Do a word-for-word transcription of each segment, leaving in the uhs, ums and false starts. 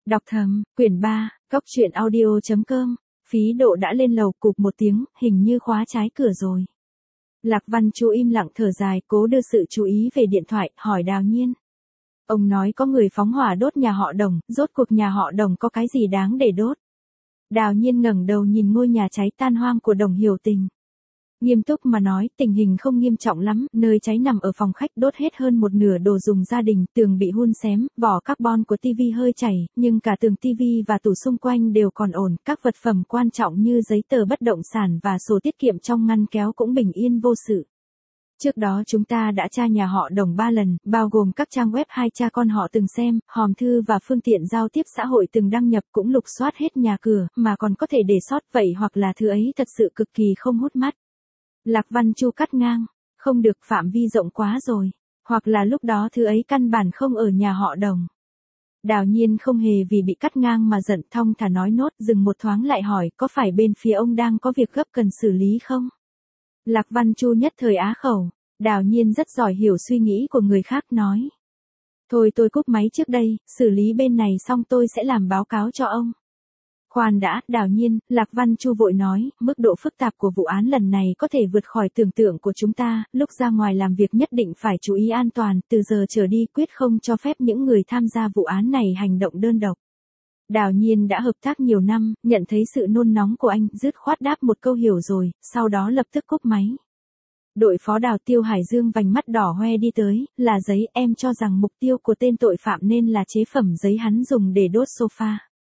Đọc thầm, quyển ba, cốc truyện audio chấm com, phí độ đã lên lầu cụp một tiếng, hình như khóa trái cửa rồi. Lạc Văn Chu im lặng thở dài, cố đưa sự chú ý về điện thoại, hỏi Đào Nhiên. Ông nói có người phóng hỏa đốt nhà họ Đồng, rốt cuộc nhà họ Đồng có cái gì đáng để đốt? Đào Nhiên ngẩng đầu nhìn ngôi nhà cháy tan hoang của Đồng Hiểu Tình. Nghiêm túc mà nói, tình hình không nghiêm trọng lắm, nơi cháy nằm ở phòng khách, đốt hết hơn một nửa đồ dùng gia đình, tường bị hun xém, vỏ carbon của tivi hơi chảy, nhưng cả tường tivi và tủ xung quanh đều còn ổn, các vật phẩm quan trọng như giấy tờ bất động sản và sổ tiết kiệm trong ngăn kéo cũng bình yên vô sự. Trước đó chúng ta đã tra nhà họ Đồng ba lần, bao gồm các trang web hai cha con họ từng xem, hòm thư và phương tiện giao tiếp xã hội từng đăng nhập, cũng lục soát hết nhà cửa, mà còn có thể để sót vậy hoặc là thứ ấy thật sự cực kỳ không hút mắt. Lạc Văn Chu cắt ngang, không được, phạm vi rộng quá rồi, hoặc là lúc đó thứ ấy căn bản không ở nhà họ Đồng. Đào Nhiên không hề vì bị cắt ngang mà giận, thong thả nói nốt, dừng một thoáng lại hỏi, có phải bên phía ông đang có việc gấp cần xử lý không? Lạc Văn Chu nhất thời á khẩu, Đào Nhiên rất giỏi hiểu suy nghĩ của người khác, nói. Thôi tôi cúp máy trước đây, xử lý bên này xong tôi sẽ làm báo cáo cho ông. Khoan đã, Đào Nhiên, Lạc Văn Chu vội nói, mức độ phức tạp của vụ án lần này có thể vượt khỏi tưởng tượng của chúng ta, lúc ra ngoài làm việc nhất định phải chú ý an toàn, từ giờ trở đi quyết không cho phép những người tham gia vụ án này hành động đơn độc. Đào Nhiên đã hợp tác nhiều năm, nhận thấy sự nôn nóng của anh, dứt khoát đáp một câu hiểu rồi, sau đó lập tức cúp máy. Đội phó Đào Tiêu Hải Dương vành mắt đỏ hoe đi tới, là giấy, em cho rằng mục tiêu của tên tội phạm nên là chế phẩm giấy hắn dùng để đốt sofa.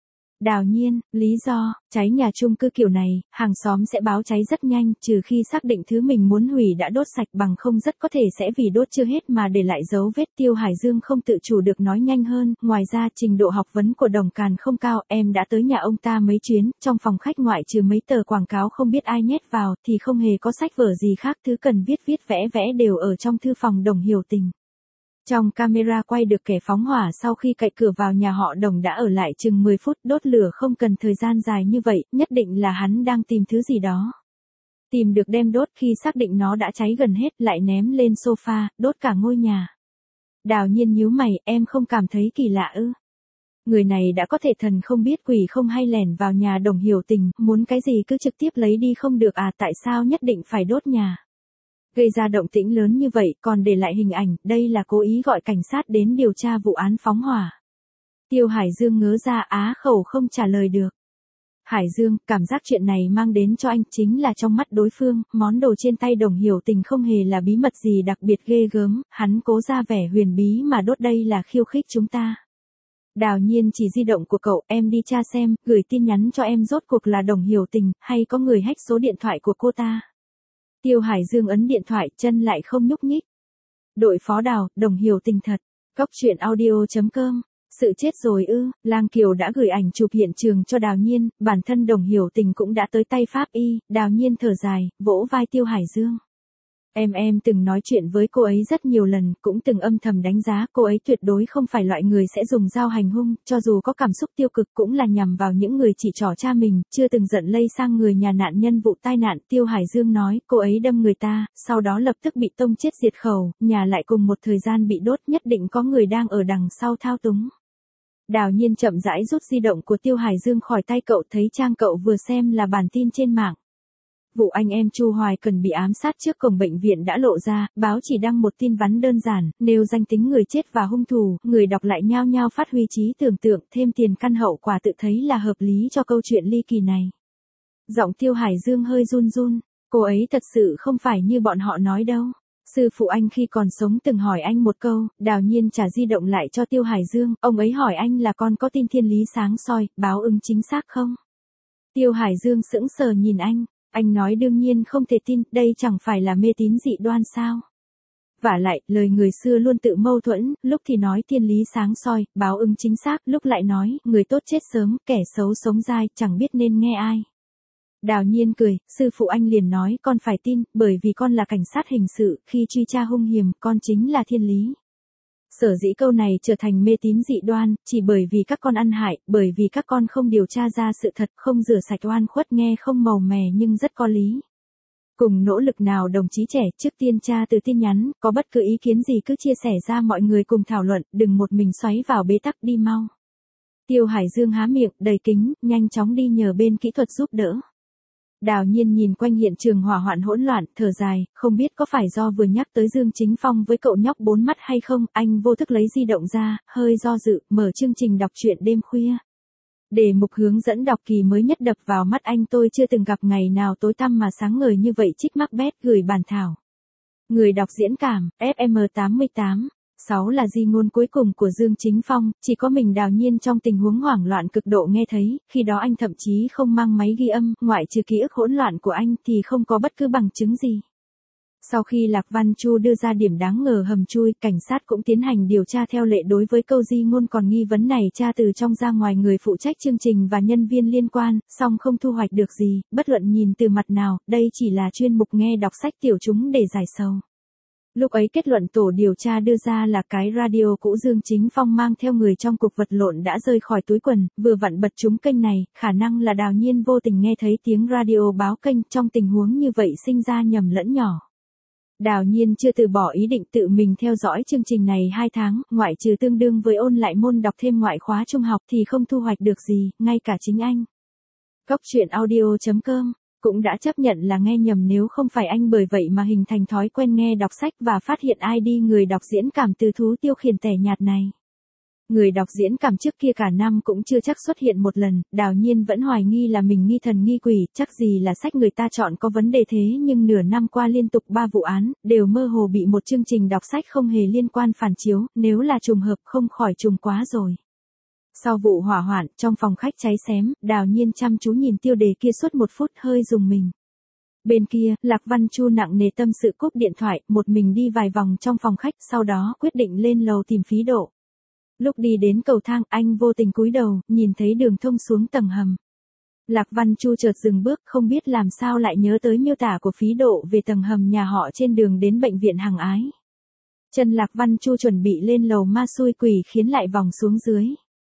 Đào Nhiên, lý do, cháy nhà chung cư kiểu này, hàng xóm sẽ báo cháy rất nhanh, trừ khi xác định thứ mình muốn hủy đã đốt sạch, bằng không rất có thể sẽ vì đốt chưa hết mà để lại dấu vết. Tiêu Hải Dương không tự chủ được nói nhanh hơn, ngoài ra trình độ học vấn của Đồng Càn không cao, em đã tới nhà ông ta mấy chuyến, trong phòng khách ngoại trừ mấy tờ quảng cáo không biết ai nhét vào, thì không hề có sách vở gì khác, thứ cần viết viết vẽ vẽ đều ở trong thư phòng Đồng Hiểu Tình. Trong camera quay được kẻ phóng hỏa sau khi cậy cửa vào nhà họ Đồng đã ở lại chừng mười phút, đốt lửa không cần thời gian dài như vậy, nhất định là hắn đang tìm thứ gì đó. Tìm được đem đốt, khi xác định nó đã cháy gần hết lại ném lên sofa, đốt cả ngôi nhà. Đào Nhiên nhíu mày, em không cảm thấy kỳ lạ ư? Người này đã có thể thần không biết quỷ không hay lẻn vào nhà Đồng Hiểu Tình, muốn cái gì cứ trực tiếp lấy đi không được à, tại sao nhất định phải đốt nhà? Gây ra động tĩnh lớn như vậy, còn để lại hình ảnh, đây là cố ý gọi cảnh sát đến điều tra vụ án phóng hỏa. Tiêu Hải Dương ngớ ra, á khẩu không trả lời được. Hải Dương, cảm giác chuyện này mang đến cho anh chính là trong mắt đối phương, món đồ trên tay Đồng Hiểu Tình không hề là bí mật gì đặc biệt ghê gớm, hắn cố ra vẻ huyền bí mà đốt đây là khiêu khích chúng ta. Đào Nhiên chỉ di động của cậu, em đi tra xem, gửi tin nhắn cho em rốt cuộc là Đồng Hiểu Tình, hay có người hack số điện thoại của cô ta. Tiêu Hải Dương ấn điện thoại, chân lại không nhúc nhích. Đội phó Đào, Đồng Hiểu Tình thật. Cốc truyện audio chấm com. Sự chết rồi ư? Lang Kiều đã gửi ảnh chụp hiện trường cho Đào Nhiên, bản thân Đồng Hiểu Tình cũng đã tới tay pháp y. Đào Nhiên thở dài, vỗ vai Tiêu Hải Dương. Em em từng nói chuyện với cô ấy rất nhiều lần, cũng từng âm thầm đánh giá cô ấy tuyệt đối không phải loại người sẽ dùng dao hành hung, cho dù có cảm xúc tiêu cực cũng là nhằm vào những người chỉ trỏ cha mình, chưa từng giận lây sang người nhà nạn nhân vụ tai nạn. Tiêu Hải Dương nói, cô ấy đâm người ta, sau đó lập tức bị tông chết diệt khẩu, nhà lại cùng một thời gian bị đốt, nhất định có người đang ở đằng sau thao túng. Đào Nhiên chậm rãi rút di động của Tiêu Hải Dương khỏi tay cậu, thấy trang cậu vừa xem là bản tin trên mạng. Vụ anh em Chu Hoài Cần bị ám sát trước cổng bệnh viện đã lộ ra, báo chỉ đăng một tin vắn đơn giản, nêu danh tính người chết và hung thủ, người đọc lại nhao nhao phát huy trí tưởng tượng, thêm tiền căn hậu quả tự thấy là hợp lý cho câu chuyện ly kỳ này. Giọng Tiêu Hải Dương hơi run run, cô ấy thật sự không phải như bọn họ nói đâu. Sư phụ anh khi còn sống từng hỏi anh một câu. Đào Nhiên trả di động lại cho Tiêu Hải Dương, ông ấy hỏi anh là con có tin thiên lý sáng soi, báo ứng chính xác không? Tiêu Hải Dương sững sờ nhìn anh. Anh nói đương nhiên không thể tin, đây chẳng phải là mê tín dị đoan sao? Vả lại, lời người xưa luôn tự mâu thuẫn, lúc thì nói thiên lý sáng soi, báo ứng chính xác, lúc lại nói, người tốt chết sớm, kẻ xấu sống dai, chẳng biết nên nghe ai. Đào Nhiên cười, sư phụ anh liền nói con phải tin, bởi vì con là cảnh sát hình sự, khi truy tra hung hiểm, con chính là thiên lý. Sở dĩ câu này trở thành mê tín dị đoan, chỉ bởi vì các con ăn hại, bởi vì các con không điều tra ra sự thật, không rửa sạch oan khuất, nghe không màu mè nhưng rất có lý. Cùng nỗ lực nào đồng chí trẻ, trước tiên tra từ tin nhắn, có bất cứ ý kiến gì cứ chia sẻ ra mọi người cùng thảo luận, đừng một mình xoáy vào bế tắc, đi mau. Tiêu Hải Dương há miệng, đầy kính, nhanh chóng đi nhờ bên kỹ thuật giúp đỡ. Đào Nhiên nhìn quanh hiện trường hỏa hoạn hỗn loạn, thở dài, không biết có phải do vừa nhắc tới Dương Chính Phong với cậu nhóc bốn mắt hay không, anh vô thức lấy di động ra, hơi do dự, mở chương trình đọc truyện đêm khuya. Đề mục hướng dẫn đọc kỳ mới nhất đập vào mắt anh, tôi chưa từng gặp ngày nào tối tăm mà sáng ngời như vậy. Trích Macbeth gửi bản thảo. Người đọc diễn cảm, ép em tám mươi tám. sáu là di ngôn cuối cùng của Dương Chính Phong, chỉ có mình Đào Nhiên trong tình huống hoảng loạn cực độ nghe thấy, khi đó anh thậm chí không mang máy ghi âm, ngoại trừ ký ức hỗn loạn của anh thì không có bất cứ bằng chứng gì. Sau khi Lạc Văn Chu đưa ra điểm đáng ngờ hầm chui, cảnh sát cũng tiến hành điều tra theo lệ đối với câu di ngôn còn nghi vấn này, tra từ trong ra ngoài người phụ trách chương trình và nhân viên liên quan, song không thu hoạch được gì, bất luận nhìn từ mặt nào, đây chỉ là chuyên mục nghe đọc sách tiểu chúng để giải sầu. Lúc ấy kết luận tổ điều tra đưa ra là cái radio cũ Dương Chính Phong mang theo người trong cuộc vật lộn đã rơi khỏi túi quần, vừa vặn bật trúng kênh này, khả năng là Đào Nhiên vô tình nghe thấy tiếng radio báo kênh, trong tình huống như vậy sinh ra nhầm lẫn nhỏ. Đào Nhiên chưa từ bỏ ý định tự mình theo dõi chương trình này hai tháng, ngoại trừ tương đương với ôn lại môn đọc thêm ngoại khóa trung học thì không thu hoạch được gì, ngay cả chính anh. Cóc truyện audio chấm com cũng đã chấp nhận là nghe nhầm, nếu không phải anh bởi vậy mà hình thành thói quen nghe đọc sách và phát hiện i đê người đọc diễn cảm từ thú tiêu khiển tẻ nhạt này. Người đọc diễn cảm trước kia cả năm cũng chưa chắc xuất hiện một lần, Đào Nhiên vẫn hoài nghi là mình nghi thần nghi quỷ, chắc gì là sách người ta chọn có vấn đề, thế nhưng nửa năm qua liên tục ba vụ án, đều mơ hồ bị một chương trình đọc sách không hề liên quan phản chiếu, nếu là trùng hợp không khỏi trùng quá rồi. Sau vụ hỏa hoạn, trong phòng khách cháy xém, Đào Nhiên chăm chú nhìn tiêu đề kia suốt một phút hơi rùng mình. Bên kia, Lạc Văn Chu nặng nề tâm sự cúp điện thoại, một mình đi vài vòng trong phòng khách, sau đó quyết định lên lầu tìm Phí Độ. Lúc đi đến cầu thang, anh vô tình cúi đầu, nhìn thấy đường thông xuống tầng hầm. Lạc Văn Chu chợt dừng bước, không biết làm sao lại nhớ tới miêu tả của Phí Độ về tầng hầm nhà họ trên đường đến bệnh viện Hằng Ái. Chân Lạc Văn Chu chuẩn bị lên lầu ma xui quỷ khiến lại vòng xuống dưới.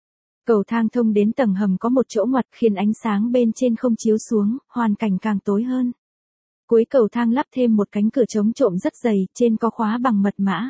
Cầu thang thông đến tầng hầm có một chỗ ngoặt khiến ánh sáng bên trên không chiếu xuống, hoàn cảnh càng tối hơn. Cuối cầu thang lắp thêm một cánh cửa chống trộm rất dày, trên có khóa bằng mật mã.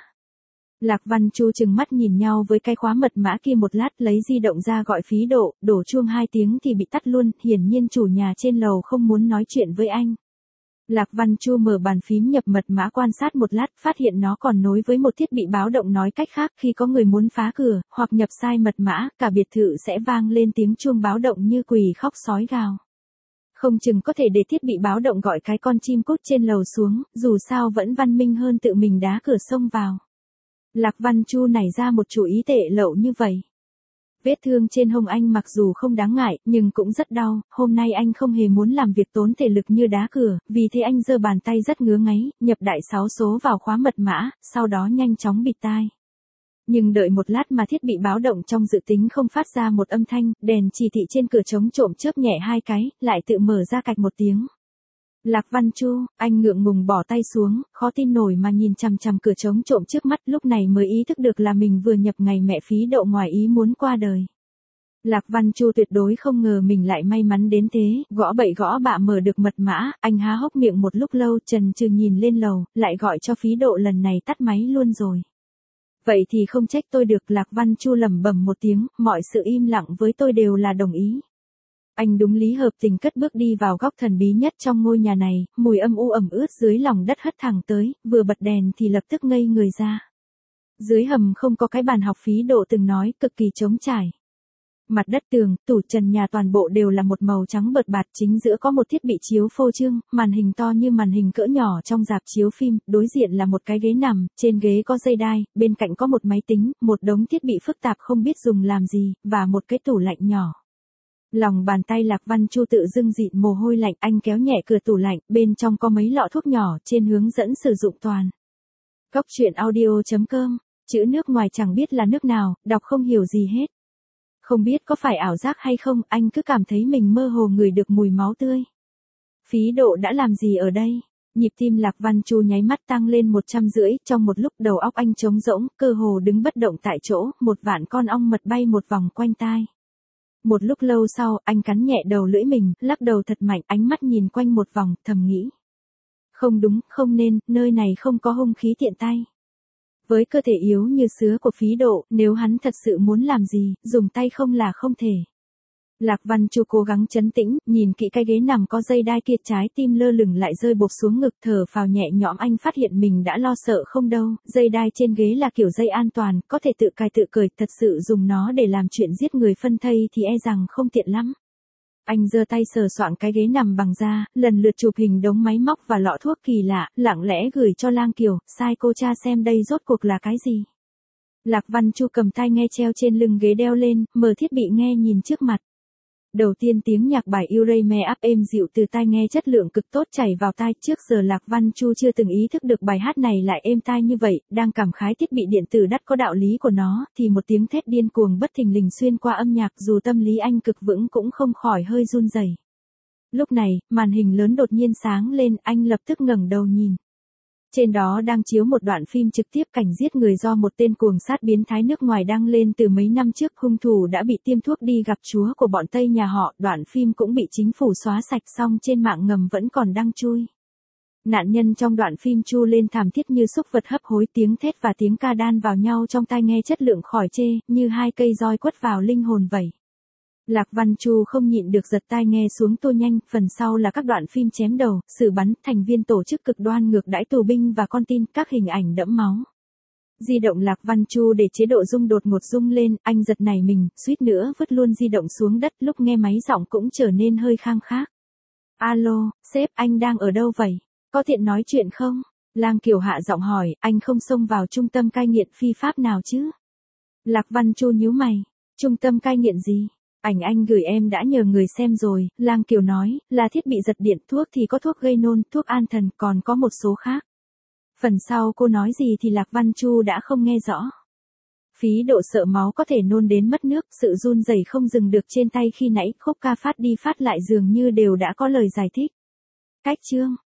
Lạc Văn Chu trừng mắt nhìn nhau với cái khóa mật mã kia một lát, lấy di động ra gọi Phí Độ, đổ chuông hai tiếng thì bị tắt luôn, hiển nhiên chủ nhà trên lầu không muốn nói chuyện với anh. Lạc Văn Chu mở bàn phím nhập mật mã quan sát một lát, phát hiện nó còn nối với một thiết bị báo động, nói cách khác khi có người muốn phá cửa, hoặc nhập sai mật mã, cả biệt thự sẽ vang lên tiếng chuông báo động như quỷ khóc sói gào. Không chừng có thể để thiết bị báo động gọi cái con chim cút trên lầu xuống, dù sao vẫn văn minh hơn tự mình đá cửa xông vào. Lạc Văn Chu nảy ra một chủ ý tệ lậu như vậy. Vết thương trên hông anh mặc dù không đáng ngại, nhưng cũng rất đau, hôm nay anh không hề muốn làm việc tốn thể lực như đá cửa, vì thế anh giơ bàn tay rất ngứa ngáy, nhập đại sáu số vào khóa mật mã, sau đó nhanh chóng bịt tai. Nhưng đợi một lát mà thiết bị báo động trong dự tính không phát ra một âm thanh, đèn chỉ thị trên cửa chống trộm chớp nhẹ hai cái, lại tự mở ra cạch một tiếng. Lạc Văn Chu, anh ngượng ngùng bỏ tay xuống, khó tin nổi mà nhìn chằm chằm cửa chống trộm trước mắt, lúc này mới ý thức được là mình vừa nhập ngày mẹ Phí Độ ngoài ý muốn qua đời. Lạc Văn Chu tuyệt đối không ngờ mình lại may mắn đến thế, gõ bậy gõ bạ mở được mật mã, anh há hốc miệng một lúc lâu, chần chừ nhìn lên lầu, lại gọi cho Phí Độ, lần này tắt máy luôn rồi. Vậy thì không trách tôi được, Lạc Văn Chu lẩm bẩm một tiếng, mọi sự im lặng với tôi đều là đồng ý. Anh đúng lý hợp tình cất bước đi vào góc thần bí nhất trong ngôi nhà này, mùi âm u ẩm ướt dưới lòng đất hất thẳng tới, vừa bật đèn thì lập tức ngây người ra. Dưới hầm không có cái bàn học Phí Độ từng nói, cực kỳ trống trải. Mặt đất, tường, tủ trần nhà toàn bộ đều là một màu trắng bợt bạt, chính giữa có một thiết bị chiếu phô trương, màn hình to như màn hình cỡ nhỏ trong rạp chiếu phim, đối diện là một cái ghế nằm, trên ghế có dây đai, bên cạnh có một máy tính, một đống thiết bị phức tạp không biết dùng làm gì, và một cái tủ lạnh nhỏ. Lòng bàn tay Lạc Văn Chu tự dưng dịn mồ hôi lạnh, anh kéo nhẹ cửa tủ lạnh, bên trong có mấy lọ thuốc nhỏ, trên hướng dẫn sử dụng toàn. Cóc truyện audio chấm com, chữ nước ngoài chẳng biết là nước nào, đọc không hiểu gì hết. Không biết có phải ảo giác hay không, anh cứ cảm thấy mình mơ hồ ngửi được mùi máu tươi. Phí Độ đã làm gì ở đây? Nhịp tim Lạc Văn Chu nháy mắt tăng lên một trăm rưỡi, trong một lúc đầu óc anh trống rỗng, cơ hồ đứng bất động tại chỗ, một vạn con ong mật bay một vòng quanh tai. Một lúc lâu sau, anh cắn nhẹ đầu lưỡi mình, lắc đầu thật mạnh, ánh mắt nhìn quanh một vòng, thầm nghĩ. Không đúng, không nên, nơi này không có hung khí tiện tay. Với cơ thể yếu như sứa của Phí Độ, nếu hắn thật sự muốn làm gì, dùng tay không là không thể. Lạc Văn Chu cố gắng trấn tĩnh, nhìn kỹ cái ghế nằm có dây đai kia, trái tim lơ lửng lại rơi bột xuống ngực, thở phào nhẹ nhõm. Anh phát hiện mình đã lo sợ không đâu, dây đai trên ghế là kiểu dây an toàn, có thể tự cài tự cởi, thật sự dùng nó để làm chuyện giết người phân thây thì e rằng không tiện lắm. Anh giơ tay sờ soạng cái ghế nằm bằng da, lần lượt chụp hình đống máy móc và lọ thuốc kỳ lạ, lặng lẽ gửi cho Lang Kiều, sai cô cha xem đây rốt cuộc là cái gì. Lạc Văn Chu cầm tai nghe treo trên lưng ghế đeo lên, mở thiết bị nghe nhìn trước mặt. Đầu tiên tiếng nhạc bài Uray Me Up êm dịu từ tai nghe chất lượng cực tốt chảy vào tai, trước giờ Lạc Văn Chu chưa từng ý thức được bài hát này lại êm tai như vậy, đang cảm khái thiết bị điện tử đắt có đạo lý của nó, thì một tiếng thét điên cuồng bất thình lình xuyên qua âm nhạc, dù tâm lý anh cực vững cũng không khỏi hơi run rẩy. Lúc này, màn hình lớn đột nhiên sáng lên, anh lập tức ngẩng đầu nhìn. Trên đó đang chiếu một đoạn phim trực tiếp cảnh giết người do một tên cuồng sát biến thái nước ngoài đăng lên từ mấy năm trước. Hung thủ đã bị tiêm thuốc đi gặp chúa của bọn Tây nhà họ, đoạn phim cũng bị chính phủ xóa sạch, xong trên mạng ngầm vẫn còn đăng chui. Nạn nhân trong đoạn phim chu lên thảm thiết như súc vật hấp hối, tiếng thét và tiếng ca đan vào nhau trong tai nghe chất lượng khỏi chê, như hai cây roi quất vào linh hồn vậy. Lạc Văn Chu không nhịn được giật tai nghe xuống tô nhanh, phần sau là các đoạn phim chém đầu, xử bắn, thành viên tổ chức cực đoan ngược đãi tù binh và con tin, các hình ảnh đẫm máu. Di động Lạc Văn Chu để chế độ rung đột ngột rung lên, anh giật nảy mình, suýt nữa vứt luôn di động xuống đất, lúc nghe máy giọng cũng trở nên hơi khang khác. Alo, sếp, anh đang ở đâu vậy? Có tiện nói chuyện không? Lang Kiều hạ giọng hỏi, anh không xông vào trung tâm cai nghiện phi pháp nào chứ? Lạc Văn Chu nhíu mày, trung tâm cai nghiện gì? Ảnh anh gửi em đã nhờ người xem rồi, Lang Kiều nói, là thiết bị giật điện, thuốc thì có thuốc gây nôn, thuốc an thần, còn có một số khác. Phần sau cô nói gì thì Lạc Văn Chu đã không nghe rõ. Phí Độ sợ máu có thể nôn đến mất nước, sự run rẩy không dừng được trên tay khi nãy, khúc ca phát đi phát lại dường như đều đã có lời giải thích. Cách chương